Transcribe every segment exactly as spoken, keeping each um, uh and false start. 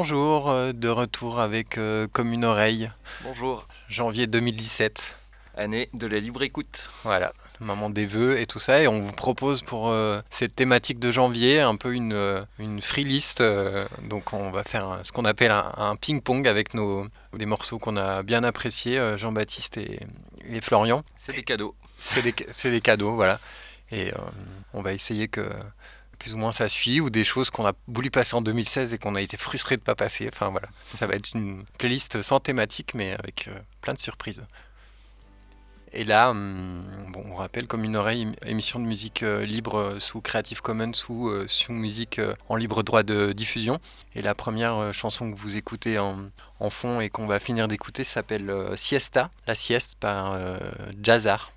bonjour, euh, de retour avec euh, Comme une oreille, Bonjour, janvier deux mille dix-sept. année de la libre écoute. Voilà, maman des vœux et tout ça. Et on vous propose pour euh, cette thématique de janvier un peu une, euh, une free list. euh, donc on va faire un- ce qu'on appelle un, un ping-pong avec nos, des morceaux qu'on a bien appréciés, euh, Jean-Baptiste et, et Florian. C'est des cadeaux. C'est des, c'est des cadeaux, voilà. Et euh, on va essayer que plus ou moins ça suit, ou des choses qu'on a voulu passer en deux mille seize et qu'on a été frustré de ne pas passer. Enfin voilà, ça va être une playlist sans thématique mais avec euh, plein de surprises. Et là, hum, bon, on rappelle Comme une oreille, ém- émission de musique euh, libre euh, sous Creative Commons ou euh, sous musique euh, en libre droit de diffusion. Et la première euh, chanson que vous écoutez en, en fond et qu'on va finir d'écouter s'appelle euh, Siesta, la sieste par euh, Jazzar.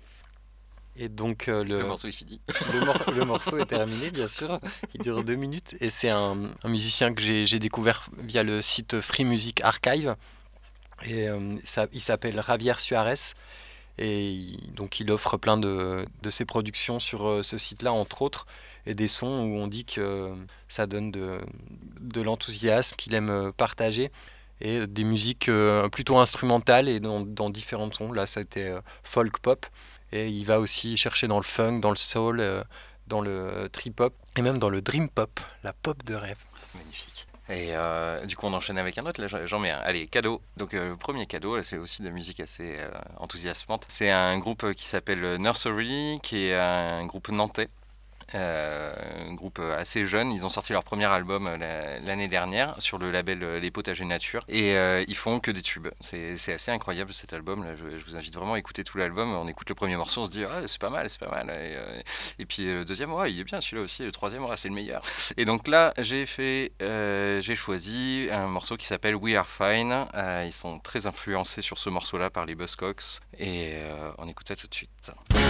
Et donc euh, Le le, morceau est fini. le, mor- le morceau est terminé, bien sûr. Il dure deux minutes. Et c'est un, un musicien que j'ai, j'ai découvert via le site Free Music Archive. Et euh, ça, il s'appelle Javier Suarez. Et il- donc il offre plein de, de ses productions sur euh, ce site-là, entre autres. Et des sons où on dit que euh, ça donne de, de l'enthousiasme, qu'il aime euh, partager. Et des musiques euh, plutôt instrumentales et dans, dans différents sons. Là, ça a été euh, folk pop. Et il va aussi chercher dans le funk, dans le soul, euh, dans le trip hop et même dans le dream pop, la pop de rêve. Magnifique. Et euh, du coup, on enchaîne avec un autre. Là, j'en j'en mets un. Allez, cadeau. Donc, euh, le premier cadeau, là, c'est aussi de la musique assez euh, enthousiasmante. C'est un groupe euh, qui s'appelle Nursery, qui est un groupe nantais. Euh, un groupe assez jeune, ils ont sorti leur premier album euh, la- l'année dernière sur le label euh, Les Potagers Nature et euh, ils font que des tubes. C'est c'est assez incroyable cet album. Là, je, je vous invite vraiment à écouter tout l'album. On écoute le premier morceau, on se dit ah, c'est pas mal, c'est pas mal. Et, euh, et puis euh, le deuxième, ouais, il est bien celui-là aussi. Et le troisième, ouais, c'est le meilleur. Et donc là, j'ai fait, euh, j'ai choisi un morceau qui s'appelle We Are Fine. Euh, ils sont très influencés sur ce morceau-là par les Buzzcocks et euh, on écoute ça tout de suite.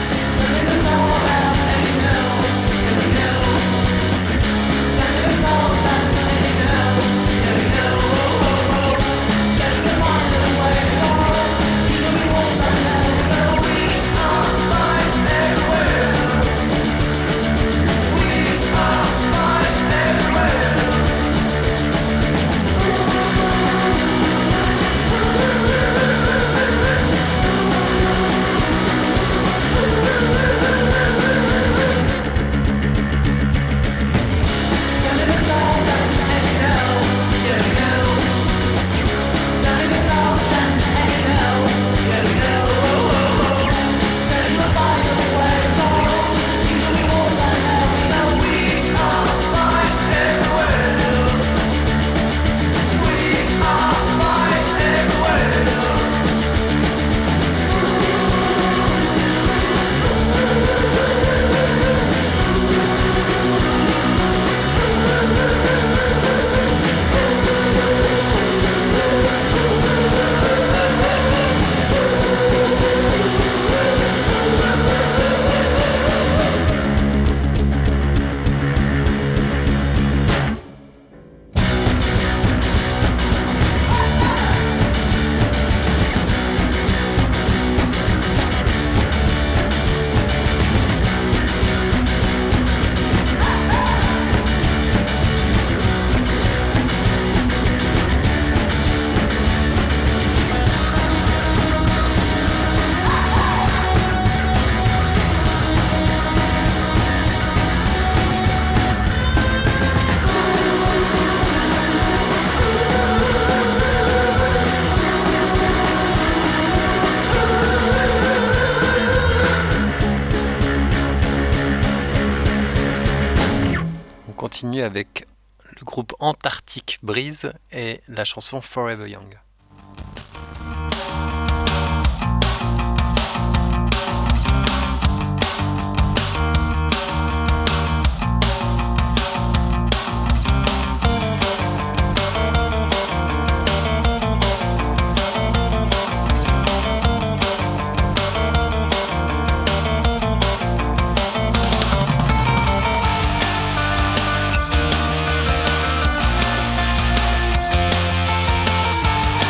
On continue avec le groupe Antarctic Breeze et la chanson Forever Young. Forever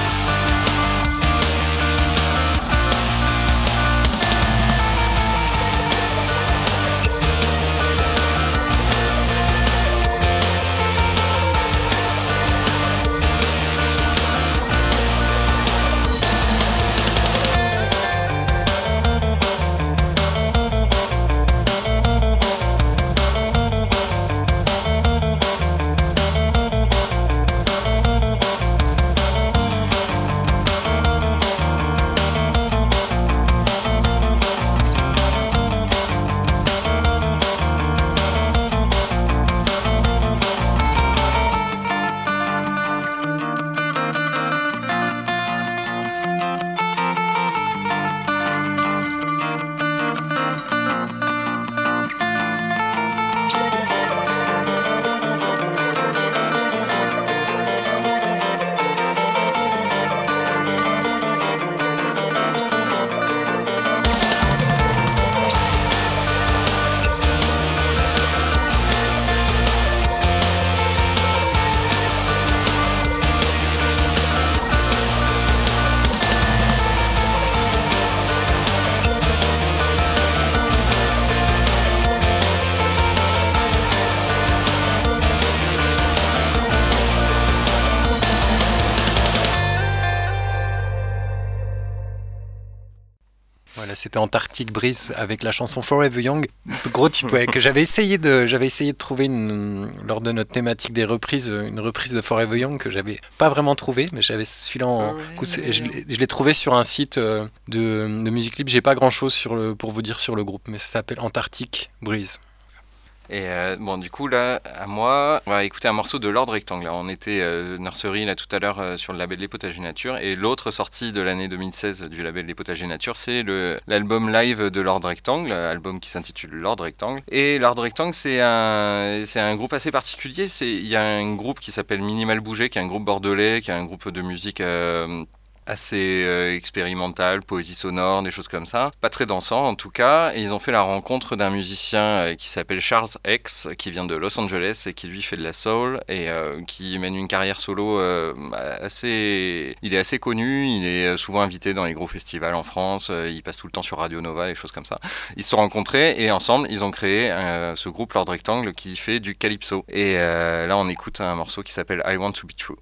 c'était Antarctic Breeze avec la chanson Forever Young. Gros type, ouais, que j'avais essayé de, j'avais essayé de trouver une, lors de notre thématique des reprises, une reprise de Forever Young que j'avais pas vraiment trouvé, mais j'avais celui-là en, coup, je, l'ai, je l'ai trouvé sur un site de, de musique libre. J'ai pas grand chose sur le, pour vous dire sur le groupe, mais ça s'appelle Antarctic Breeze. Et euh, bon, du coup, là, à moi, on va écouter un morceau de Lord Rectangle. On était euh, Nursery, là, tout à l'heure, euh, sur le label Les Potagers Nature. Et l'autre sortie de l'année deux mille seize du label Les Potagers Nature, c'est le, l'album live de Lord Rectangle, album qui s'intitule Lord Rectangle. Et Lord Rectangle, c'est un, c'est un groupe assez particulier. C'est, il y a un groupe qui s'appelle Minimal Bouger, qui est un groupe bordelais, qui est un groupe de musique... Euh, assez euh, expérimental, poésie sonore, des choses comme ça. Pas très dansant en tout cas. Et ils ont fait la rencontre d'un musicien euh, qui s'appelle Charles X, qui vient de Los Angeles et qui lui fait de la soul et euh, qui mène une carrière solo euh, assez... Il est assez connu, il est souvent invité dans les gros festivals en France, euh, il passe tout le temps sur Radio Nova, des choses comme ça. Ils se sont rencontrés et ensemble ils ont créé euh, ce groupe Lord Rectangle qui fait du calypso. Et euh, là on écoute un morceau qui s'appelle I Want to Be True.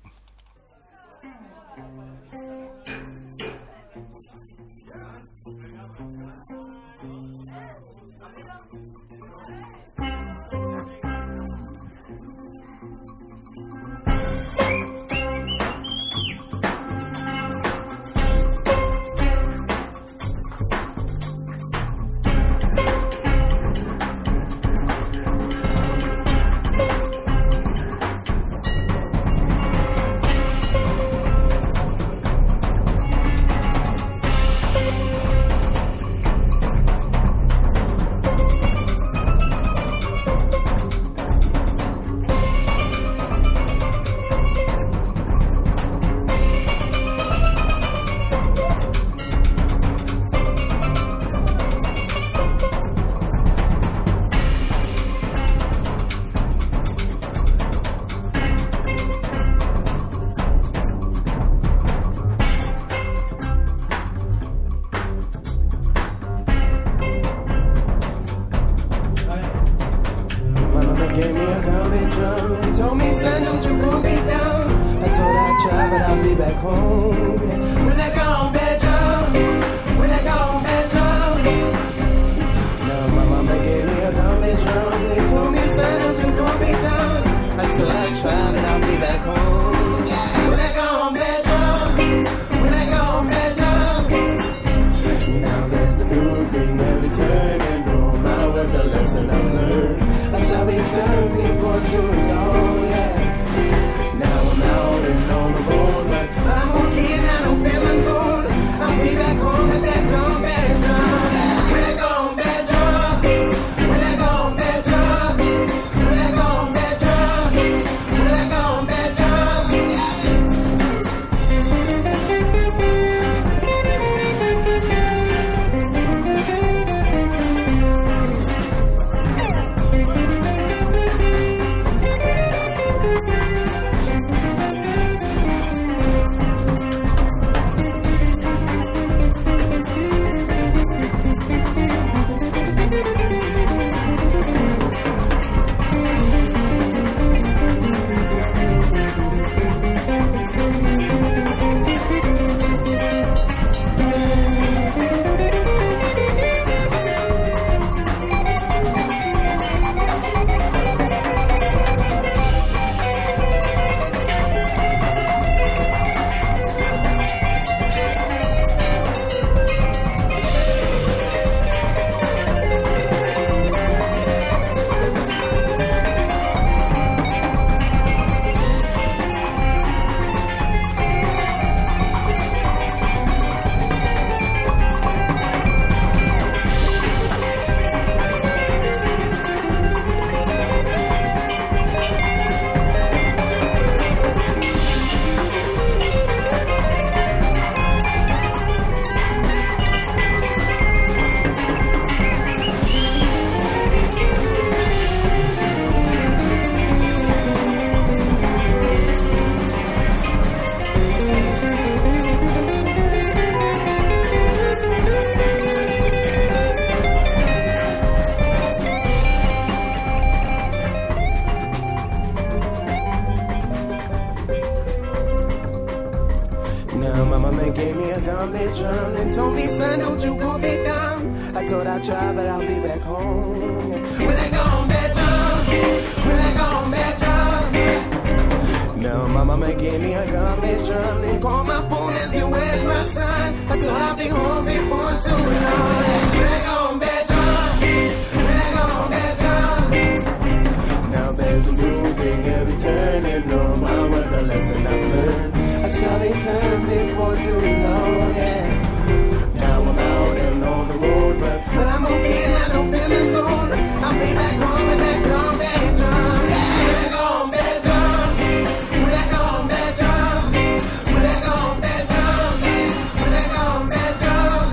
Now my mama gave me a gummy drum and told me, son, don't you go be dumb. I told her I'd try, but I'll be back home. When I go home, bedroom, when I go home, bedroom. Now my mama gave me a gummy drum, then called my phone, asking where's my son. I told her I'll be home before too long. When I go home, bedroom, when I go home, bedroom. Now there's a new thing every turn, and no my what the lesson I've learned. I shall return before too long, yeah. Now I'm out and on the road, but, but I'm okay and I don't feel alone. I'll be back home in that gone bedroom, yeah. When I go home, bedroom, when I go home, bedroom, when I go home, bedroom, yeah. When I go home, bedroom.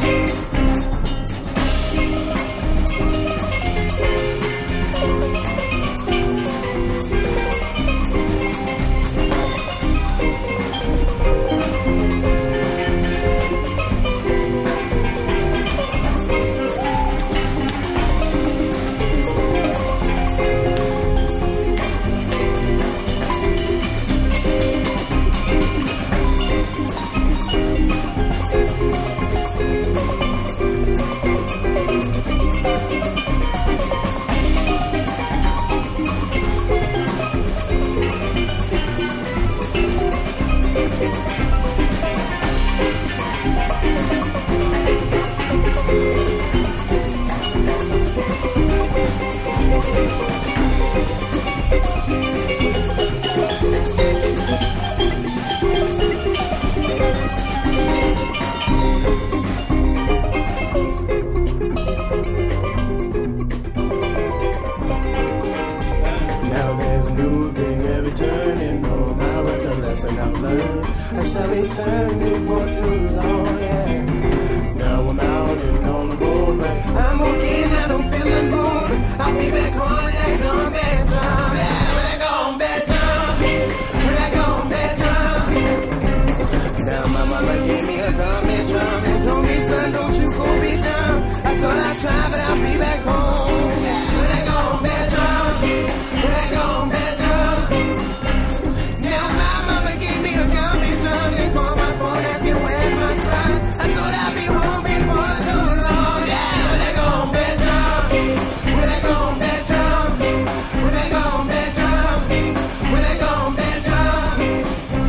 Now there's a new thing every turn, and no matter the lesson I've learned, I shall return before too long, yeah. Now I'm out and on the road, but I'm okay and I don't feel alone. I'll be back home when I go home, bedroom, yeah. When I go home, bedroom, when I go home, bedroom. Now my mama gave me a gummy drum and told me, son, don't you go be down. I told her I'd try, but I'll be back home, yeah. When I go home, bedroom, when I go home, bedroom. Now my mama gave me a gummy drum and called my phone asking where's my son. I told her I'd be home before too long, yeah. When I go home, bedroom, when I go home, bedroom, when I go home, bedroom, when I go home, bedroom.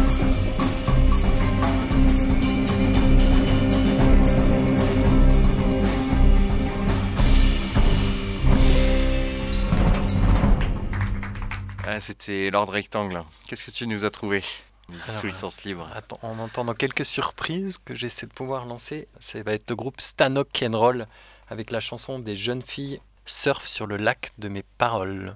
Ah, c'était Lord Rectangle. Qu'est-ce que tu nous as trouvé Musique Alors, sous licence libre. Attends, en entendant quelques surprises que j'essaie de pouvoir lancer, ça va être le groupe Stanok Roll avec la chanson des jeunes filles Surf sur le lac de mes paroles.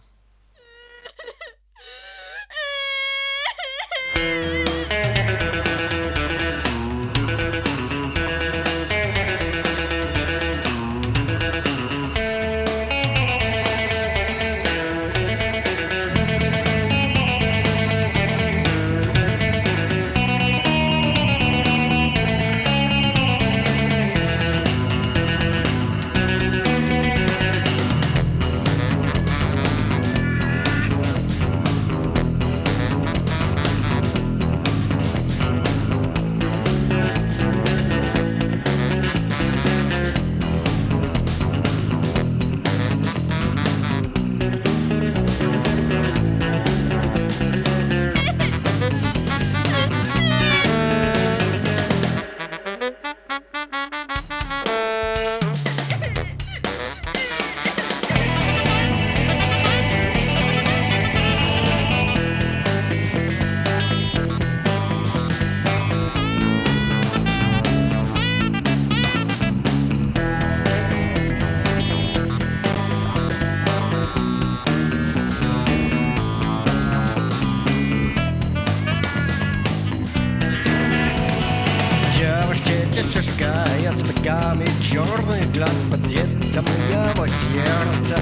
черный глаз под цветом моего сердца.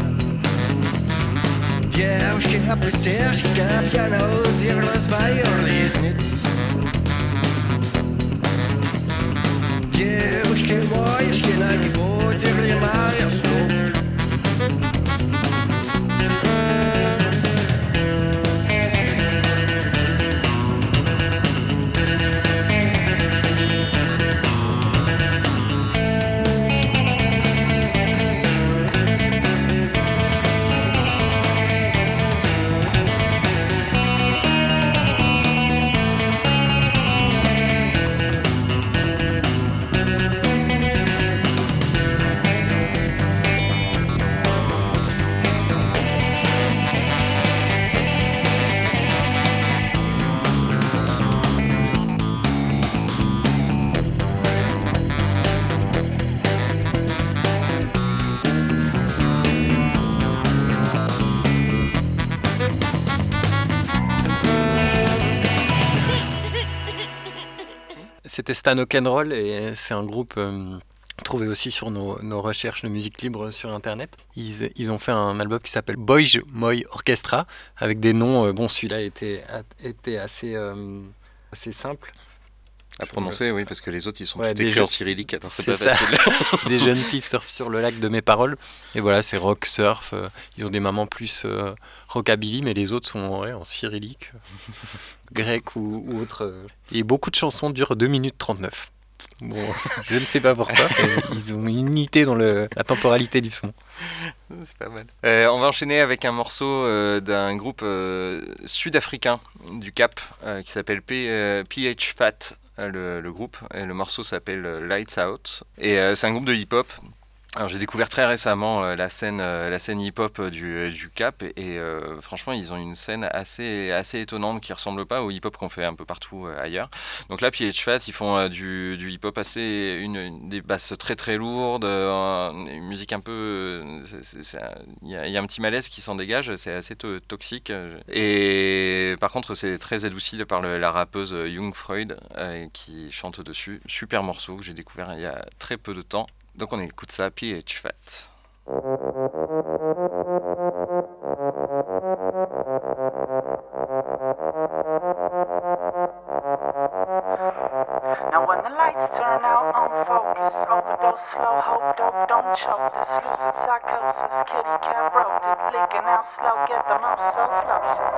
Девушка-пустышка пьяно уверла свою ресницу. Девушки-моечки на гипотере моя сну. c'était Stan O'Kenroll et c'est un groupe euh, trouvé aussi sur nos, nos recherches de musique libre sur internet. Ils, ils ont fait un album qui s'appelle Boys Moy Orchestra avec des noms, euh, bon celui-là était, était assez, euh, assez simple. À prononcer, oui, parce que les autres ils sont Ouais, tous des écrits jeux- en cyrillique, alors c'est C'est pas ça. facile. Des jeunes filles surfent sur le lac de mes paroles. Et voilà, c'est rock, surf. euh, ils ont des mamans plus euh, rockabilly, mais les autres sont ouais, en cyrillique, euh, grec ou, ou autre. euh. Et beaucoup de chansons durent deux minutes trente-neuf. Bon, je ne sais pas pourquoi, mais ils ont une unité dans le, la temporalité du son. C'est pas mal. Euh, on va enchaîner avec un morceau euh, d'un groupe euh, sud-africain du Cap euh, qui s'appelle P, euh, P H Fat, euh, le, le groupe. Et le morceau s'appelle euh, Lights Out. Et euh, c'est un groupe de hip-hop. Alors j'ai découvert très récemment euh, la scène, euh, la scène hip-hop euh, du, euh, du Cap et, et, euh, franchement ils ont une scène assez, assez étonnante qui ressemble pas au hip-hop qu'on fait un peu partout euh, ailleurs. Donc là P H Fat ils font euh, du, du hip-hop assez, une, une- des basses très très lourdes, euh, une musique un peu, euh, c'est- c'est- c'est un- il y, a, il y a un petit malaise qui s'en dégage, c'est assez to- toxique. euh, Et par contre c'est très adouci par le- la rappeuse euh, Young Freud euh, qui chante dessus. Super morceau que j'ai découvert il y a très peu de temps. Donc on écoute ça, P H Fat. Now when the lights turn out on focus, overdose, slow, hope, dope, don't choke this lucid psychosis, kitty cat broke it, leaking out slow, get the most so flocious.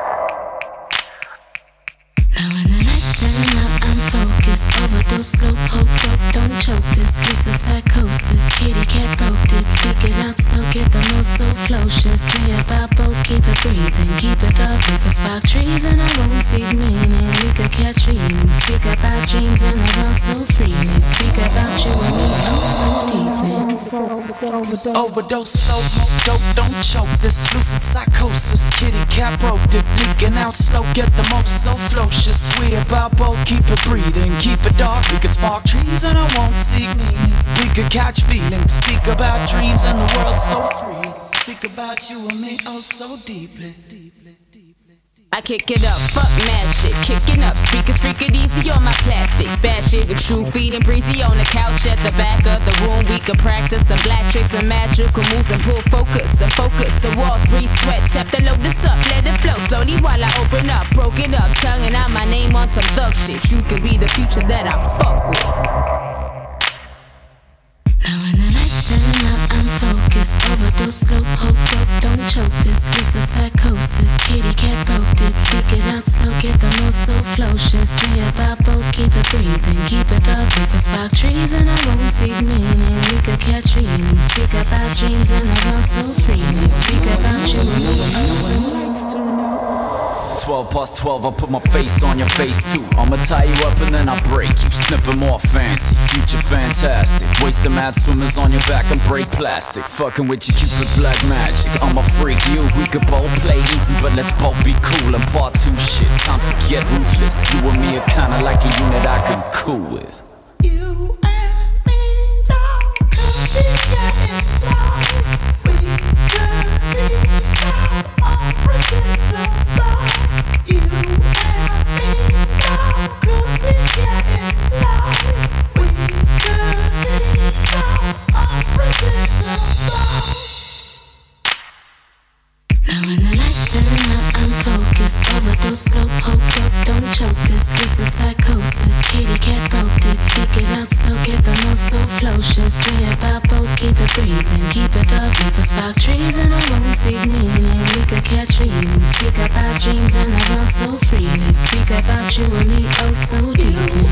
Now when the lights turn out, I'm focused. Overdose, slow, hope, dope, don't choke this. Lucid psychosis, kitty cat broke it. Leaking out slow, get the most so flocious. We about both, keep it breathing, keep it up. We could spark trees and I won't seek meaning. We could catch feelings, speak about dreams and I run so freely. Speak about you and me, oh so deeply. Overdose, slow, hope, dope, don't choke this lucid psychosis, kitty cat broke it, leaking out slow, get the most so flocious. We about both, keep it breathing, keep it dark. We could spark trees and I won't seek meaning. We could catch feelings, speak about dreams and the world so free. Speak about you and me, oh so deeply. I kick it up, fuck mad shit, kicking up speakers, freak it easy on my plastic. Bad shit with true feet and breezy on the couch at the back of the room. We can practice some black tricks and magical moves and pull focus and focus. The walls breathe sweat, tap the load this up, let it flow slowly while I open up. Broken up, tonguing out my name on some thug shit. You could be the future that I fuck with. Now when the lights turn out, I'm focused. Overdose, slow, hope, dope, don't choke this. Lucid psychosis, kitty cat broke it. Leak it out slow, get the most so flocious. We about both, keep it breathing, keep it up. We could spark trees and I won't seek meaning. We could catch feelings, speak about dreams and I run so freely. Speak about you and me, oh twelve past twelve, I put my face on your face too. I'ma tie you up and then I break you. Snipping more fancy, future fantastic. Waste mad swimmers on your back and break plastic. Fucking with your cupid black magic. I'm a freak, you, we could both play easy, but let's both be cool and part two shit. Time to get ruthless. You and me are kinda like a unit I can cool with. You and me, though, could be getting low. We could be so unpredictable. You and me, though, could be getting low. We could be so unpredictable. Now when the lights turn out, I'm focused. Overdose, slow, hope, dope, don't choke this. Lucid psychosis, kitty cat broke it. Leak it out slow, get the most so flocious. We about both, keep it breathing, keep it up. We could spark trees and I won't seek meaning. We could catch feelings, speak about dreams and I run so freely. Speak about you and me, oh so deeply.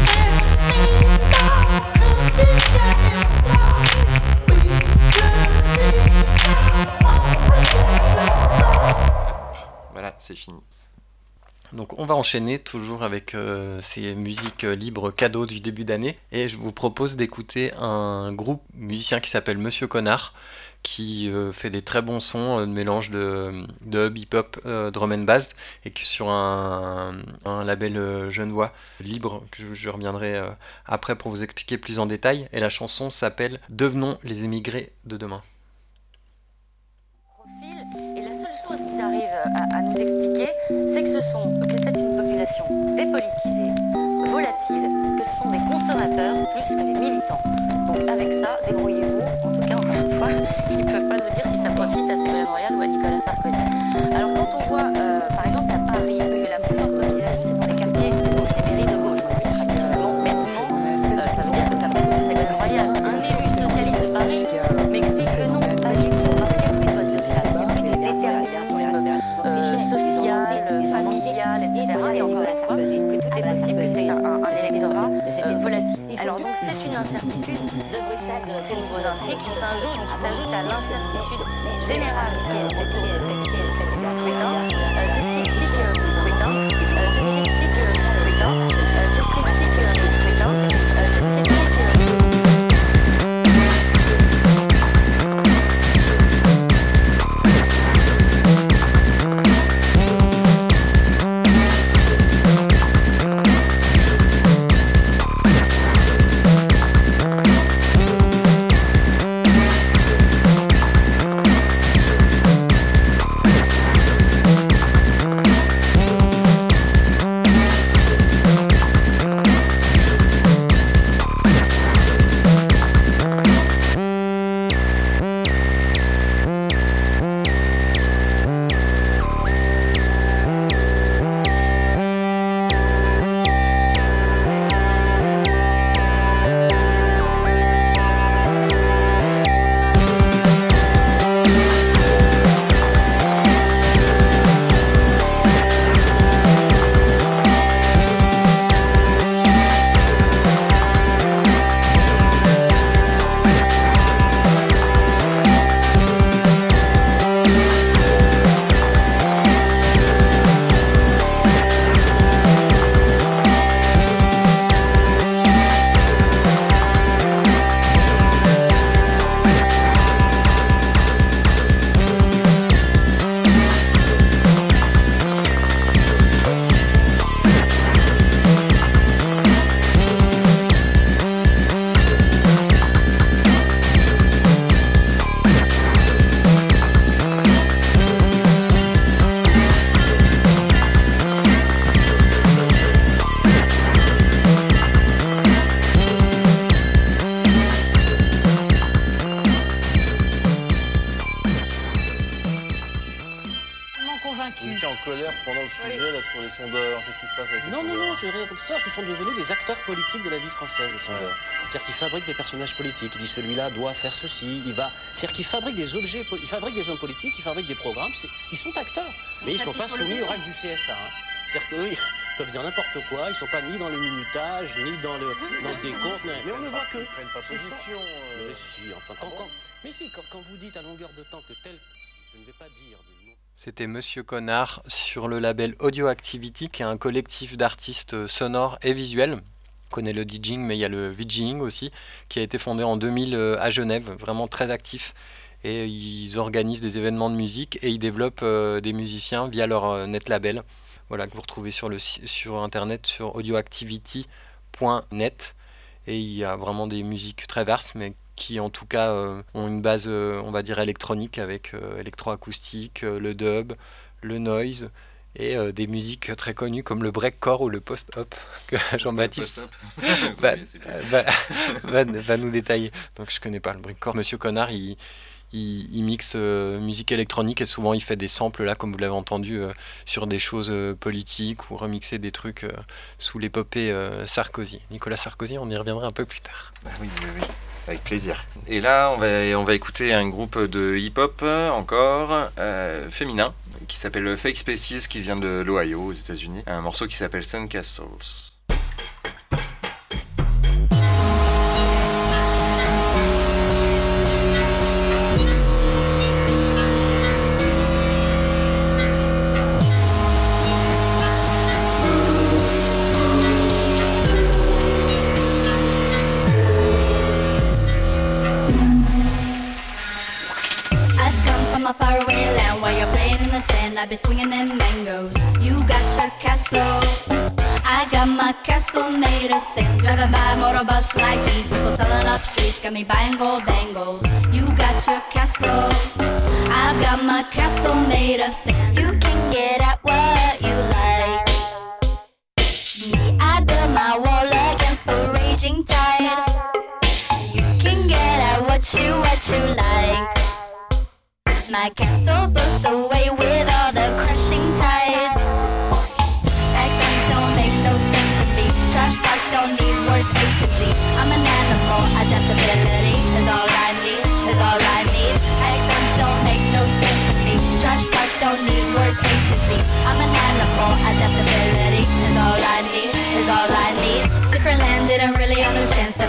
Voilà, c'est fini. Donc on va enchaîner toujours avec euh, ces musiques euh, libres cadeaux du début d'année et je vous propose d'écouter un groupe musicien qui s'appelle Monsieur Connard qui euh, fait des très bons sons, euh, de mélange de, de hub, hip-hop, euh, drum and bass et qui sur un, un label euh, genevois libre que je, je reviendrai euh, après pour vous expliquer plus en détail et la chanson s'appelle Devenons les émigrés de demain. Et la seule chose qu'ils arrivent à, à nous expliquer, c'est que ce sont, que c'est une population dépolitisée, volatile, que ce sont des une incertitude de Bruxelles, de ces nouveaux inscrits qui s'ajoutent, qui s'ajoutent à l'incertitude générale qui est autour de ce scrutin. Euh, ce qui explique euh, ce scrutin, euh, ce qui explique euh, ce scrutin, euh, ce qui explique euh, ce scrutin, euh, ce qui explique euh, politique de la vie française, les sondeurs. C'est-à-dire qu'ils fabriquent des personnages politiques. Ils disent celui-là doit faire ceci, il va. C'est-à-dire qu'ils fabriquent des objets, ils fabriquent des hommes politiques, ils fabriquent des programmes. Ils sont acteurs, mais ils ne sont pas soumis aux règles du C S A. Hein. C'est-à-dire qu'eux, ils peuvent dire n'importe quoi. Ils ne sont pas ni dans le minutage, ni dans le, dans le décompte. Mais on ne voit que. Ils ne prennent pas position. Euh... Mais si, enfin, quand, quand, mais si, quand, quand vous dites à longueur de temps que tel, je ne vais pas dire des noms. C'était Monsieur Connard sur le label Audio Activity, qui est un collectif d'artistes sonores et visuels. On connaît le DJing, mais il y a le VJing aussi, qui a été fondé en deux mille à Genève, vraiment très actif. Et ils organisent des événements de musique et ils développent euh, des musiciens via leur euh, net label. Voilà, que vous retrouvez sur, le, sur internet, sur audioactivity point net. Et il y a vraiment des musiques très vastes, mais qui en tout cas euh, ont une base, euh, on va dire, électronique, avec euh, électroacoustique, euh, le dub, le noise, et euh, des musiques très connues comme le breakcore ou le post-hop, que Jean-Baptiste va, va, va, va nous détailler. Donc je connais pas le breakcore. Monsieur Connard, il... Il, il mixe euh, musique électronique et souvent il fait des samples là, comme vous l'avez entendu, euh, sur des choses euh, politiques ou remixer des trucs euh, sous l'épopée euh, Sarkozy. Nicolas Sarkozy, on y reviendra un peu plus tard. Bah oui, oui, oui, avec plaisir. Et là, on va, on va écouter un groupe de hip-hop encore euh, féminin qui s'appelle Fake Spaces, qui vient de l'Ohio aux États-Unis. Un morceau qui s'appelle Sandcastles. I've been swinging them mangoes. You got your castle, I got my castle made of sand. Driving by motorbus like cheese, people selling up streets, got me buying gold bangles. You got your castle, I've got my castle made of sand. You can get at what you like. Me, I build my wall against the raging tide. You can get at what you, what you like. My castle floats away with all the crushing tides. Accents don't make no sense to me. Trash talk don't need words A to Z. I'm an animal, adaptability is all I need, is all I need. Accents don't make no sense to me. Trash talk don't need words A to Z. I'm an animal, adaptability is all I need, is all I need. Different land didn't really understand. Stepping into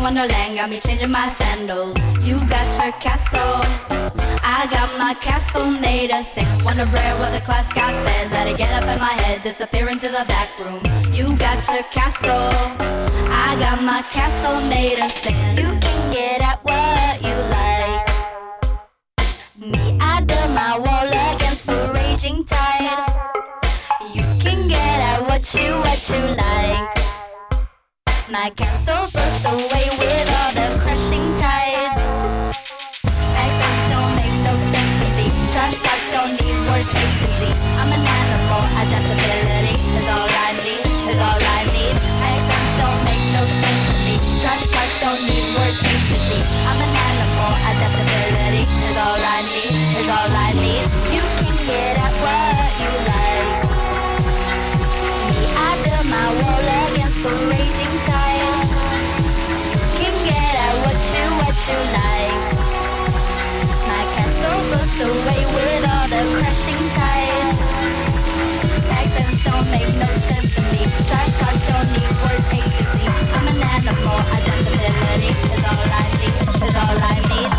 wonderland, got me changing my sandals. You got your castle, I got my castle made of sand. Wonder bread with a class got fed, let it get up in my head, disappear into the back room. You got your castle, I got my castle made of sand. You can get at what you like. Me, I build my wall against the raging tide. You can get at what you, what you like. My castle floats away with all the crushing tides. Accents don't make no sense to me. Trash talk don't need words A to Z. I'm an animal, adaptability is all I need, is all I need. Accents don't make no sense to me. Trash talk don't need words A to Z. I'm an animal, adaptability is all I need, is all I need. You can get at what you like. Me, I build my wall against the raging tide. You can get at what you, what you like. My castle floats away with all the crashing tides. Accents don't make no sense to me. Trash talk don't need words A to Z. I'm an animal, adaptability is all I need, is all I need.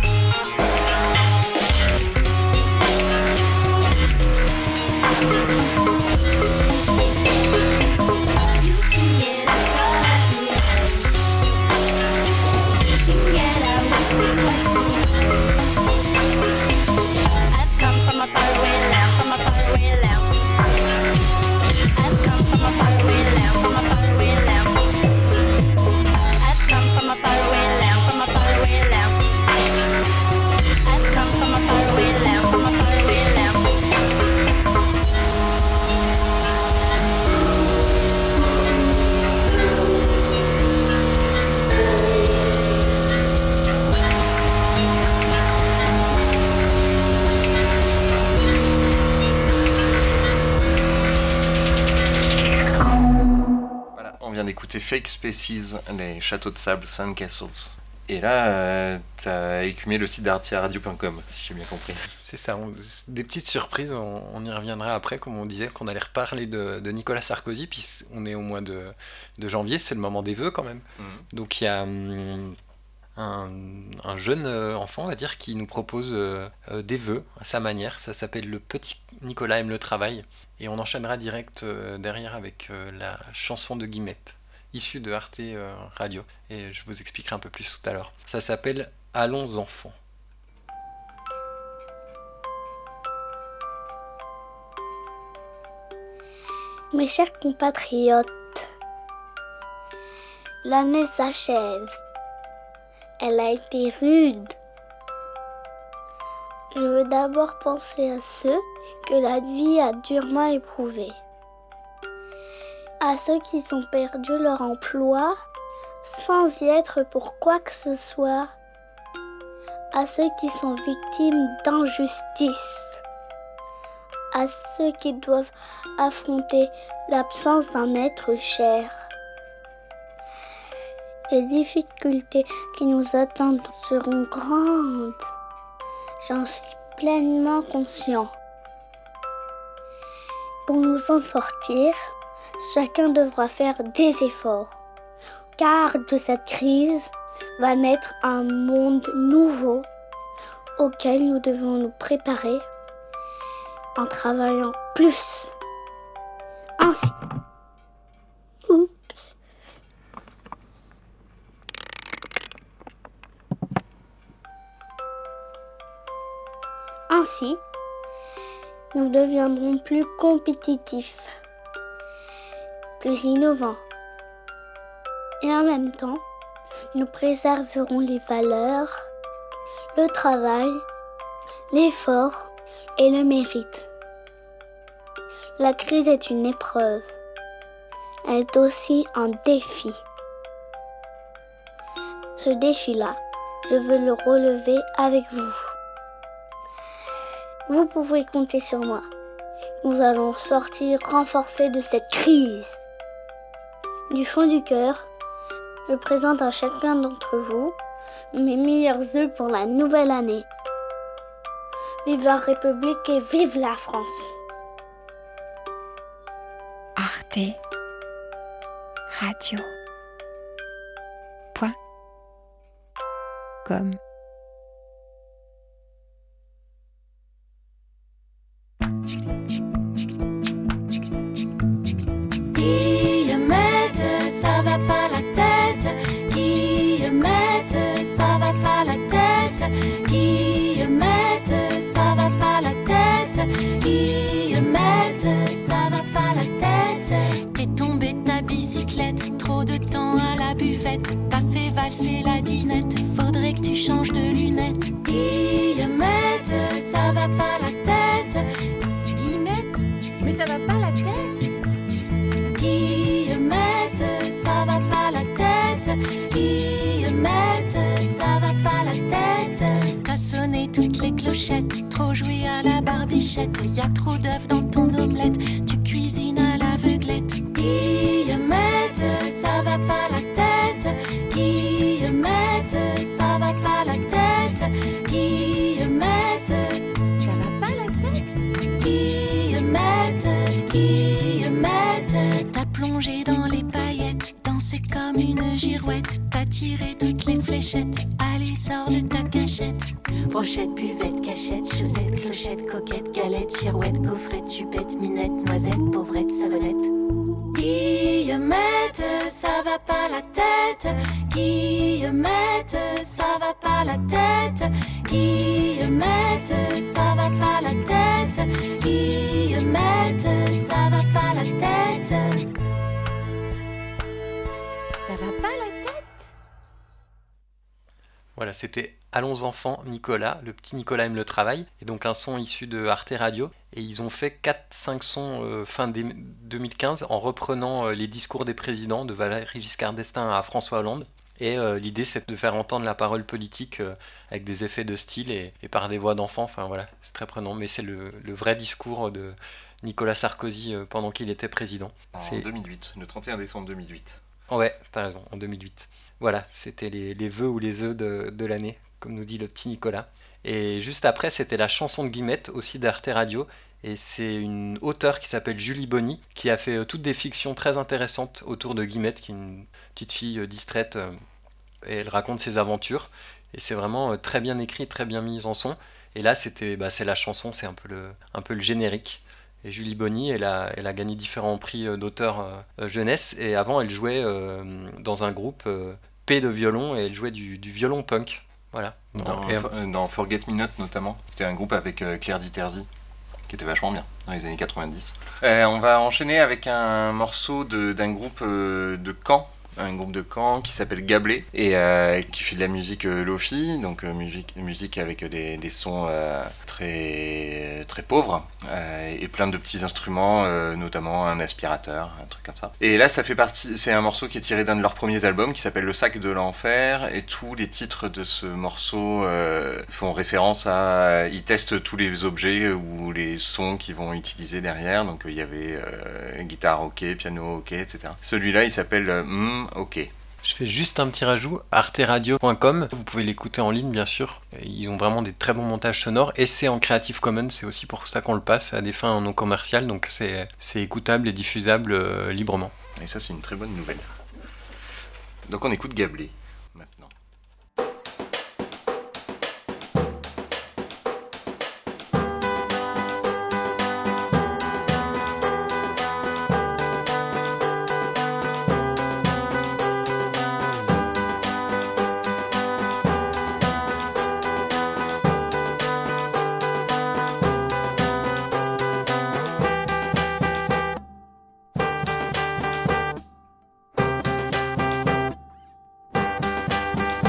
D'écouter Fake Species, les châteaux de sable, Sandcastles. Et là, euh, t'as écumé le site d'artia radio point com, si j'ai bien compris. C'est ça, on, des petites surprises, on, on y reviendra après, comme on disait, qu'on allait reparler de, de Nicolas Sarkozy, puis on est au mois de, de janvier, c'est le moment des vœux quand même. Mmh. Donc il y a hum, un, un jeune enfant, on va dire, qui nous propose euh, euh, des vœux à sa manière, ça s'appelle Le Petit Nicolas aime le travail, et on enchaînera direct euh, derrière avec euh, la chanson de Guillemette, issue de Arte euh, Radio, et je vous expliquerai un peu plus tout à l'heure. Ça s'appelle Allons enfants. Mes chers compatriotes, l'année s'achève. Elle a été rude. Je veux d'abord penser à ceux que la vie a durement éprouvés. À ceux qui ont perdu leur emploi sans y être pour quoi que ce soit. À ceux qui sont victimes d'injustice. À ceux qui doivent affronter l'absence d'un être cher. Les difficultés qui nous attendent seront grandes. J'en suis pleinement conscient. Pour nous en sortir, chacun devra faire des efforts. Car de cette crise va naître un monde nouveau auquel nous devons nous préparer en travaillant plus. Ainsi. Oups. Ainsi, nous deviendrons plus compétitifs, plus innovants. Et en même temps, nous préserverons les valeurs, le travail, l'effort et le mérite. La crise est une épreuve. Elle est aussi un défi. Ce défi-là, je veux le relever avec vous. Vous pouvez compter sur moi. Nous allons sortir renforcés de cette crise. Du fond du cœur, je présente à chacun d'entre vous mes meilleurs vœux pour la nouvelle année. Vive la République et vive la France. Arte Radio point com. Guillemette, ça va pas la tête. Guillemette, ça va pas la tête. Guillemette, ça va pas la tête. Guillemette, ça va pas la tête. T'es tombé de ta bicyclette, trop de temps à la buvette. T'as fait valser la dinette, faudrait que tu changes de lunettes. Guillemette, ça va pas la tête. Guillemette, mais ça va pas la tête. Guillemette, ça va pas la tête. Guillemette, ça va pas la tête. T'as sonné toutes les clochettes, trop joué à la barbichette. Y a trop d'œufs dans ton omelette, tu cuisines à l'aveuglette. Guillemette, ça va pas la tête. Guillemette, ça va pas la tête. Guillemette, ça va pas la tête. Guillemette, Guillemette, t'as plongé dans les paillettes, dansé comme une girouette. T'as tiré toutes les fléchettes, allez sors de ta cachette. Brochette, buvette, cachette, chaussette, clochette, coquette, galette, girouette, gaufrette, chupette, minette, noisette, pauvrette, savonnette. Guillemette, ça va pas la tête. Guillemette, ça va pas la tête. Guillemette, ça va pas la tête. Guillemette, ça va pas la tête. Ça va pas la tête. Voilà, c'était Allons enfants, Nicolas, le petit Nicolas aime le travail, et donc un son issu de Arte Radio, et ils ont fait quatre cinq sons euh, fin deux mille quinze en reprenant euh, les discours des présidents de Valéry Giscard d'Estaing à François Hollande, et euh, l'idée c'est de faire entendre la parole politique euh, avec des effets de style et, et par des voix d'enfants, enfin voilà, c'est très prenant, mais c'est le, le vrai discours de Nicolas Sarkozy euh, pendant qu'il était président. En C'est... deux mille huit, le trente et un décembre deux mille huit. Ouais, t'as raison, en deux mille huit. Voilà, c'était les, les vœux ou les œufs de, de l'année, comme nous dit le petit Nicolas. Et juste après, c'était la chanson de Guillemette, aussi d'Arte Radio. Et c'est une auteure qui s'appelle Julie Bonny, qui a fait euh, toutes des fictions très intéressantes autour de Guillemette, qui est une petite fille euh, distraite, euh, et elle raconte ses aventures. Et c'est vraiment euh, très bien écrit, très bien mis en son. Et là, c'était, bah, c'est la chanson, c'est un peu le, un peu le générique. Et Julie Bonny, elle a, elle a gagné différents prix d'auteur euh, jeunesse, et avant elle jouait euh, dans un groupe euh, P de violon, et elle jouait du, du violon punk. Voilà. Dans, Et, For- dans Forget Me Not notamment, c'était un groupe avec euh, Claire Diterzi, qui était vachement bien dans les années quatre-vingt-dix. Euh, on va enchaîner avec un morceau de, d'un groupe euh, de Caen, un groupe de Caen qui s'appelle Gablé, et euh, qui fait de la musique euh, lofi, donc euh, musique, musique avec des, des sons euh, très, très pauvres, euh, et plein de petits instruments, euh, notamment un aspirateur, un truc comme ça. Et là, ça fait partie, c'est un morceau qui est tiré d'un de leurs premiers albums qui s'appelle Le Sac de l'Enfer, et tous les titres de ce morceau euh, font référence à, ils testent tous les objets ou les sons qu'ils vont utiliser derrière. Donc il y avait euh, guitare ok, piano ok, et cetera. Celui-là, il s'appelle euh, mm, ok. Je fais juste un petit rajout, arte radio point com, vous pouvez l'écouter en ligne bien sûr, ils ont vraiment des très bons montages sonores, et c'est en Creative Commons, c'est aussi pour ça qu'on le passe à des fins non commerciales, donc c'est, c'est écoutable et diffusable euh, librement. Et ça, c'est une très bonne nouvelle. Donc on écoute Gablé maintenant. Guillemette,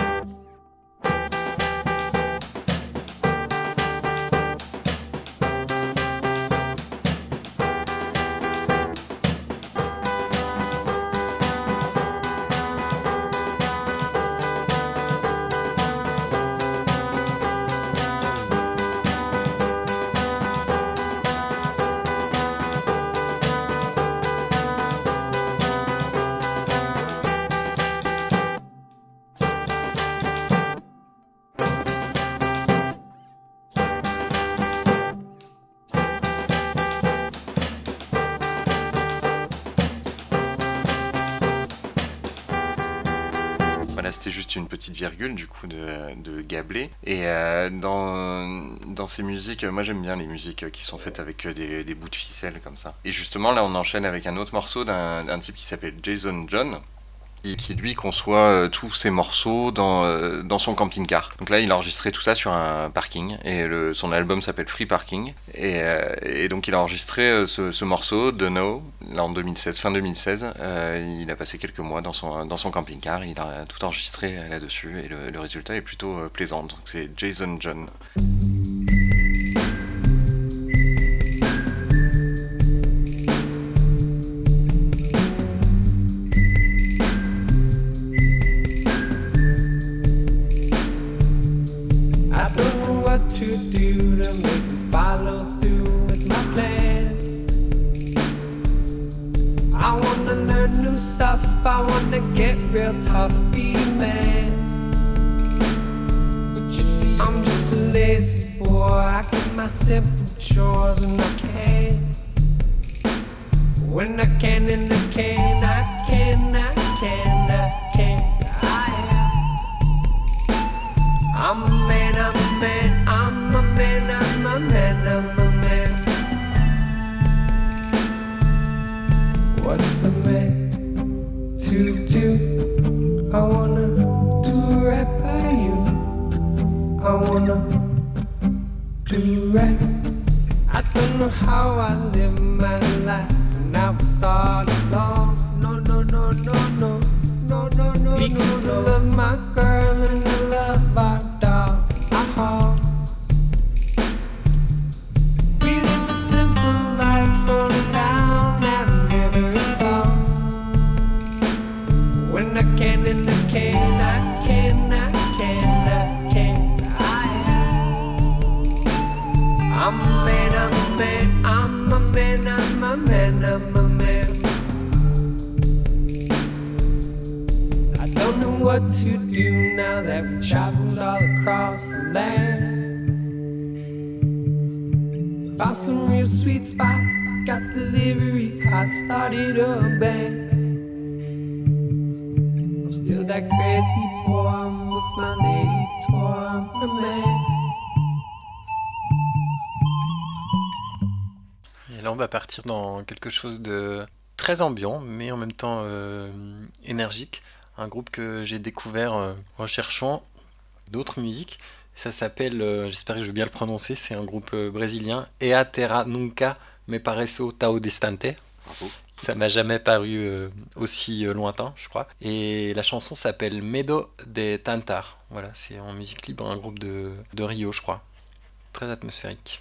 juste une petite virgule du coup de, de Gablé. Et euh, dans, dans ces musiques, moi j'aime bien les musiques qui sont faites avec des, des bouts de ficelle comme ça. Et justement là on enchaîne avec un autre morceau d'un, d'un type qui s'appelle Jason John, qui, qui lui conçoit euh, tous ses morceaux dans, euh, dans son camping-car. Donc là il a enregistré tout ça sur un parking et le, son album s'appelle Free Parking et, euh, et donc il a enregistré euh, ce, ce morceau de No là en deux mille seize, fin deux mille seize. Euh, il a passé quelques mois dans son, dans son camping-car, il a tout enregistré euh, là-dessus et le, le résultat est plutôt euh, plaisant. Donc c'est Jason John. To do to make me follow through with my plans. I wanna learn new stuff, I wanna get real tough, be a man. But you see, I'm just a lazy boy, I get my simple chores when I can. When I can and I can, I can, I can, I can. I am. I'm a man, I'm a man. I'm a man, I'm a man, I'm a man. What's a man to do? I wanna do right by you. I wanna do right. I don't know how I live my life, and I was all alone. No, no, no, no, no, no, no, no. Because I love my girl and I love our dog. Uh-huh. What to do now that we traveled all across the land. Found some real sweet spots, got delivery pots, started a band. I'm still that crazy boy, I'm with my lady toy, I'm her man. Et là on va partir dans quelque chose de très ambiant mais en même temps euh, énergique. Un groupe que j'ai découvert euh, en recherchant d'autres musiques. Ça s'appelle, euh, j'espère que je vais bien le prononcer, c'est un groupe euh, brésilien, Ea Terra Nunca Me Pareceu Tão Distante. Bravo. Ça m'a jamais paru euh, aussi euh, lointain, je crois. Et la chanson s'appelle Medo de Tantar. Voilà, c'est en musique libre, un groupe de, de Rio, je crois. Très atmosphérique.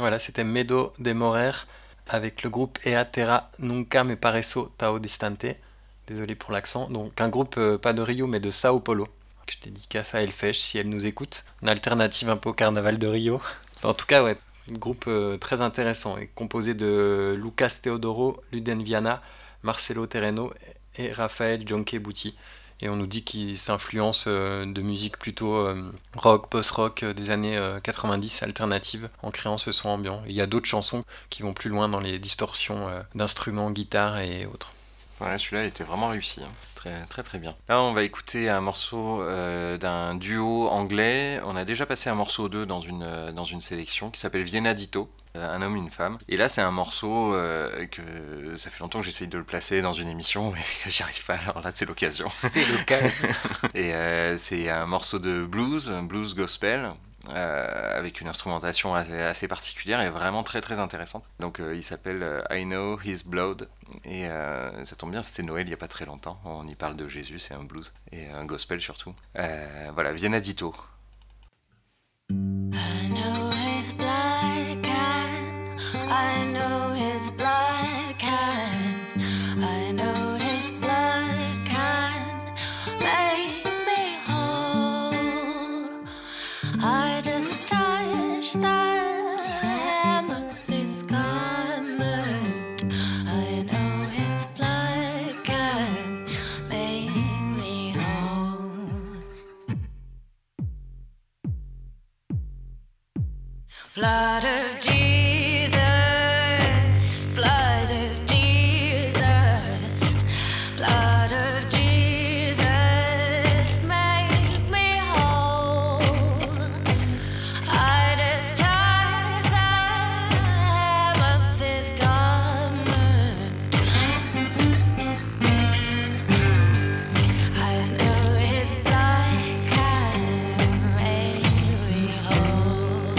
Voilà, c'était Medo de Morer avec le groupe Ea Terra Nunca Me Pareço Tão Distante. Désolé pour l'accent. Donc un groupe euh, pas de Rio mais de Sao Paulo. Que je dédicace à Elfèche si elle nous écoute. Une alternative un peu au carnaval de Rio. En tout cas, ouais, un groupe euh, très intéressant et composé de Lucas Teodoro, Luden Viana, Marcelo Terreno et Raphaël Jonque Butti. Et on nous dit qu'ils s'influencent euh, de musique plutôt euh, rock, post-rock euh, des années euh, quatre-vingt-dix, alternative, en créant ce son ambiant. Et il y a d'autres chansons qui vont plus loin dans les distorsions euh, d'instruments, guitare et autres. Ouais, celui-là était vraiment réussi, hein. Très très très bien. Là, on va écouter un morceau euh, d'un duo anglais. On a déjà passé un morceau d'eux dans une euh, dans une sélection qui s'appelle Vienna Ditto, euh, un homme, une femme. Et là, c'est un morceau euh, que ça fait longtemps que j'essaye de le placer dans une émission, mais j'y arrive pas. Alors là, c'est l'occasion. C'est le cas. Et euh, c'est un morceau de blues, blues gospel. Euh, avec une instrumentation assez, assez particulière et vraiment très très intéressante. Donc euh, il s'appelle euh, I Know His Blood et euh, ça tombe bien, c'était Noël il n'y a pas très longtemps, on y parle de Jésus, c'est un blues et un gospel surtout. Euh, voilà, Vienna Ditto. I know his blood kind, I know his blood kind, I know his blood kind, make me whole. I just touched the hem of his garment. I know his blood can make me whole. Blood of Jesus, blood of Jesus, blood of Jesus, make me whole. I just touched the hem of his garment. I know his blood can make me whole.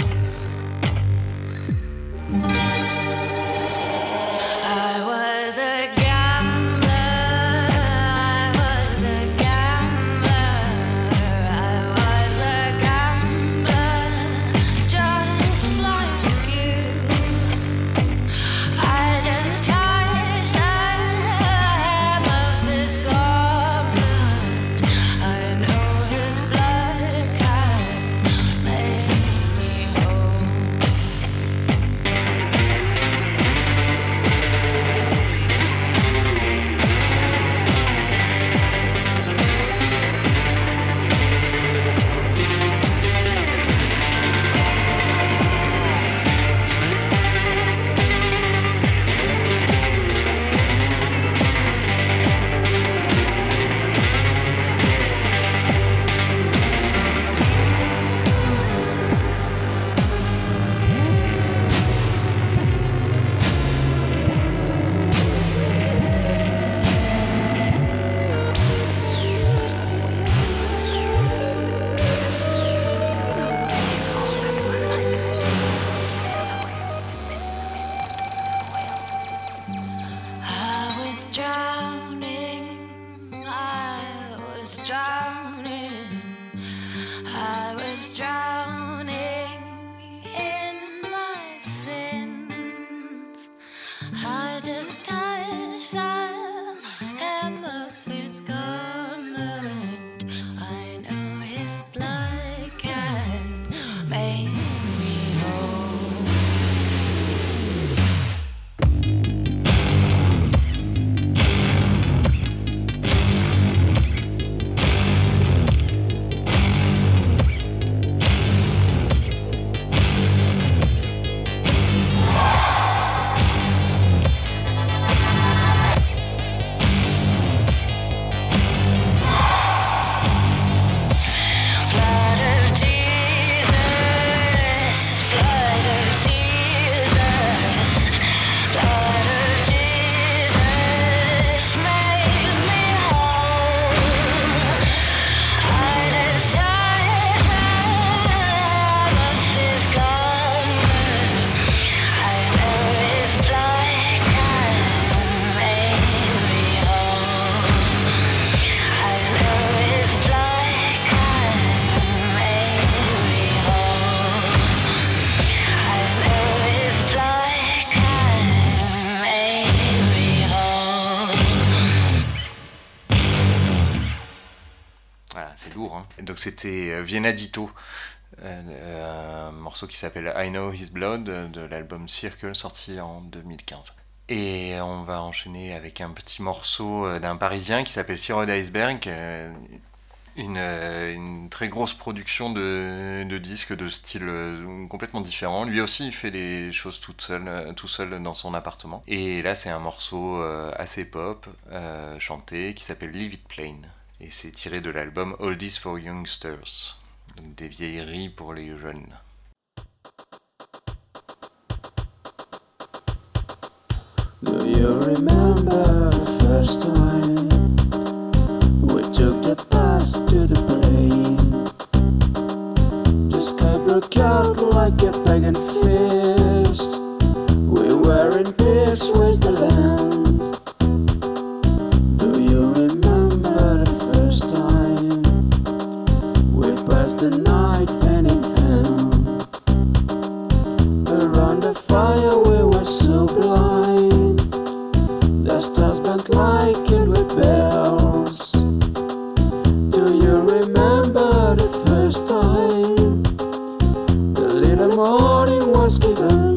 I was a gambler, I was a gambler, I was a gambler, just like you. I just touched the hem of his garment. I know his blood can make me whole. I was drowning, I was drowning, I was drowning in my sins. I just touched the hem of his garment. I know his blood can make me whole. c'est lourd. Hein. Et donc c'était euh, Vienna Ditto, euh, un morceau qui s'appelle I Know His Blood de l'album Circle sorti en deux mille quinze. Et on va enchaîner avec un petit morceau d'un Parisien qui s'appelle Sirop d'Iceberg, euh, une, euh, une très grosse production de, de disques de style euh, complètement différent. Lui aussi il fait les choses tout seul, euh, tout seul dans son appartement. Et là c'est un morceau euh, assez pop, euh, chanté, qui s'appelle Leave It Plain. Et c'est tiré de l'album Oldies for Youngsters, donc des vieilleries pour les jeunes. Do you remember the first time we took the bus to the plane? The sky broke out like a pagan fist. We were in peace with the land. Do you remember the first time we passed the night hand in hand? Around the fire we were so blind. The stars bent like kindred bells. Do you remember the first time the little morning was given?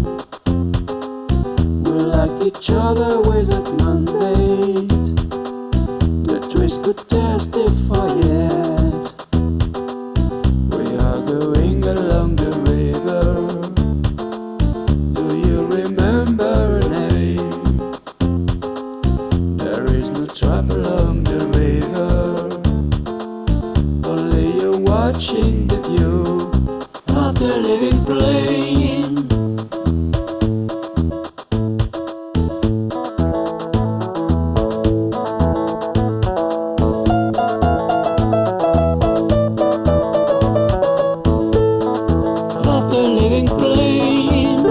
We liked each other with that mandate. The trees could testify yet. We are going along the river. Do you remember her name? There is no trap along the river. Only you're watching the view of the living plain. Of the living plain.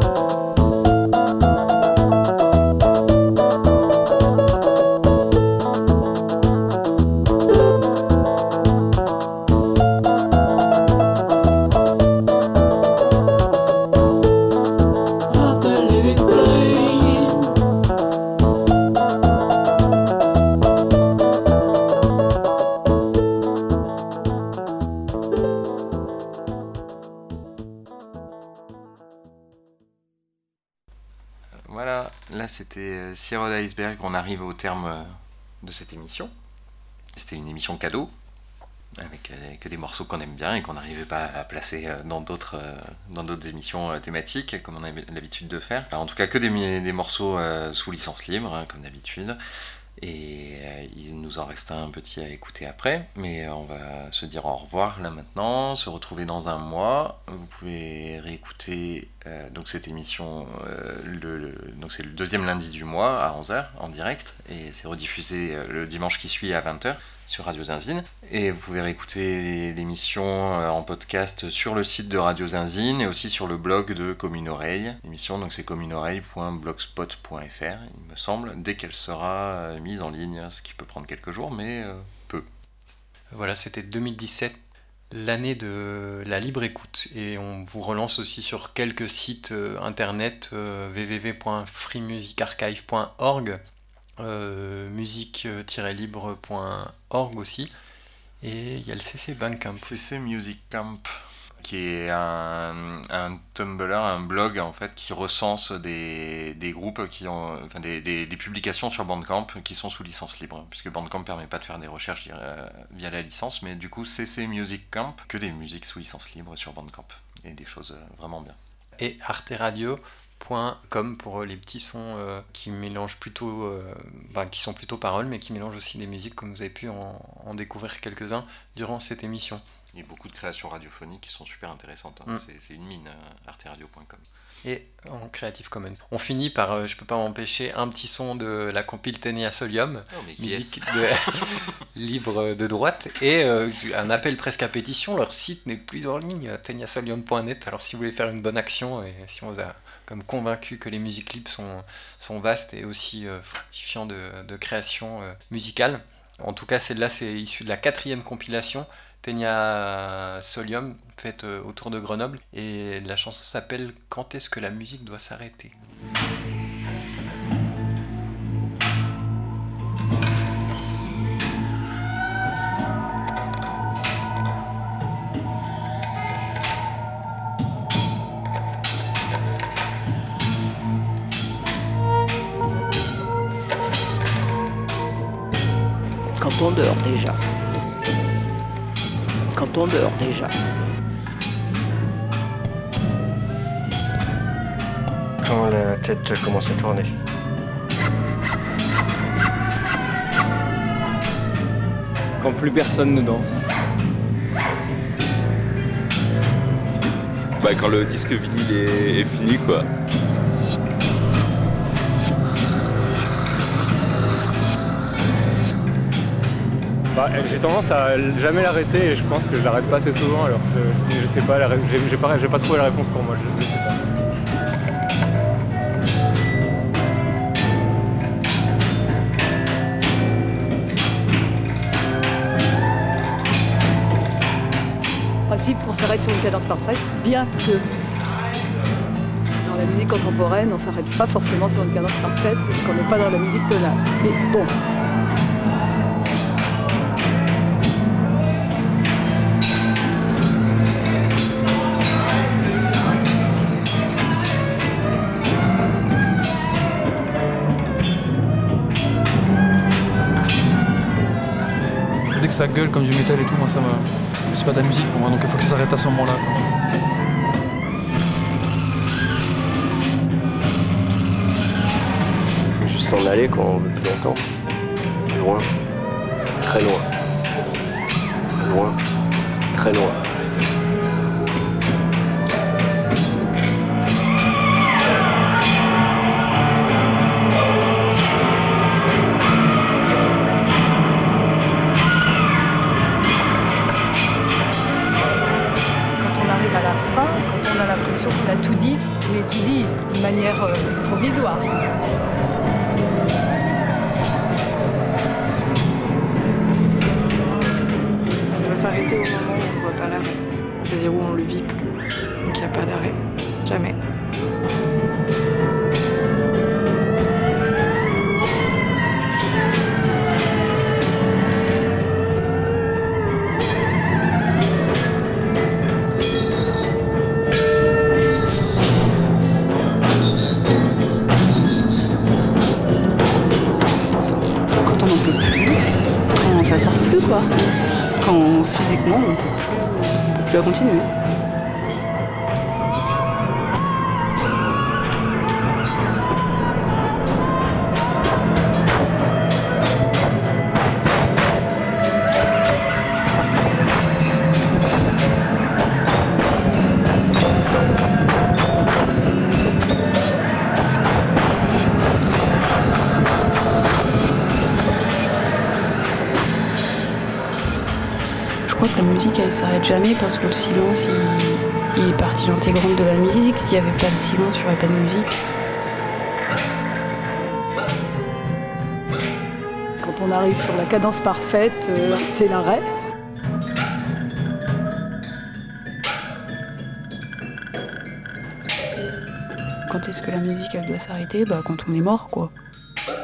Of the living plain. Voilà, là c'était euh, Sirop d'Iceberg. On arrive au terme euh, de cette émission. C'était une émission cadeau, avec euh, que des morceaux qu'on aime bien et qu'on n'arrivait pas à placer euh, dans d'autres euh, dans d'autres émissions euh, thématiques, comme on avait l'habitude de faire. Enfin, en tout cas que des, des morceaux euh, sous licence libre, hein, comme d'habitude. Et euh, il nous en reste un petit à écouter après, mais euh, on va se dire au revoir là maintenant, se retrouver dans un mois. Vous pouvez réécouter euh, donc cette émission, euh, le, le- donc c'est le deuxième lundi du mois à onze heures en direct, et c'est rediffusé euh, le dimanche qui suit à vingt heures sur Radio Zinzine. Et vous pouvez réécouter l'émission euh, en podcast sur le site de Radio Zinzine et aussi sur le blog de Commune Oreille. L'émission, donc c'est communeoreille point blogspot point f r, il me semble, dès qu'elle sera euh, mise en ligne, ce qui peut prendre quelques jours, mais euh, peu. Voilà, c'était deux mille dix-sept, l'année de la libre écoute. Et on vous relance aussi sur quelques sites euh, internet, euh, w w w point free music archive point org, euh, musique libre point org aussi. Et il y a le C C Bandcamp. C C Music Camp, qui est un, un Tumblr, un blog en fait qui recense des, des groupes qui ont, enfin des, des, des publications sur Bandcamp qui sont sous licence libre, puisque Bandcamp permet pas de faire des recherches euh, via la licence, mais du coup C C Music Camp, que des musiques sous licence libre sur Bandcamp et des choses euh, vraiment bien. Et arteradio point com pour les petits sons euh, qui mélangent plutôt, euh, bah, qui sont plutôt paroles, mais qui mélangent aussi des musiques, comme vous avez pu en, en découvrir quelques-uns durant cette émission. Il y a beaucoup de créations radiophoniques qui sont super intéressantes, hein. Mm. c'est, c'est une mine, euh, arteradio point com. Et en Creative Commons. On finit par, euh, je peux pas m'empêcher, un petit son de la compile Tenia Solium, Oh, mais qui musique est-ce de libre de droite, et euh, un appel presque à pétition. Leur site n'est plus en ligne, tenia solium point net. Alors si vous voulez faire une bonne action, et si on vous a comme convaincu que les musiques libres sont, sont vastes et aussi euh, fructifiants de, de création euh, musicale, en tout cas celle-là c'est issu de la quatrième compilation Tenia Solium, faite euh, autour de Grenoble, et la chanson s'appelle Quand est-ce que la musique doit s'arrêter. Quand on dort déjà. Quand on dort déjà. Quand la tête commence à tourner. Quand plus personne ne danse. Bah quand le disque vinyle est, est fini quoi. Bah, j'ai tendance à jamais l'arrêter et je pense que je l'arrête pas assez souvent alors je, je sais pas, la, j'ai, j'ai pas, j'ai pas trouvé la réponse pour moi, je, je sais pas. Principe, on s'arrête sur une cadence parfaite, bien que dans la musique contemporaine, on s'arrête pas forcément sur une cadence parfaite parce qu'on n'est pas dans la musique tonale. Mais bon. Dès que ça gueule comme du métal et tout, moi ça me... c'est pas de la musique pour moi, donc il faut que ça s'arrête à ce moment-là. Il faut juste s'en aller quand on veut plus longtemps. Loin. Très loin. Loin. Très loin. On a tout dit, mais tout dit de manière euh, provisoire. On doit s'arrêter au moment où on ne voit pas l'arrêt, c'est-à-dire où on le vit plus. Donc il n'y a pas d'arrêt, jamais. Quand physiquement on ne peut plus la continuer. La musique elle s'arrête jamais parce que le silence il, il est partie intégrante de la musique. S'il n'y avait pas de silence, il n'y aurait pas de musique. Quand on arrive sur la cadence parfaite, euh, c'est l'arrêt. Quand est-ce que la musique elle doit s'arrêter? Bah quand on est mort quoi.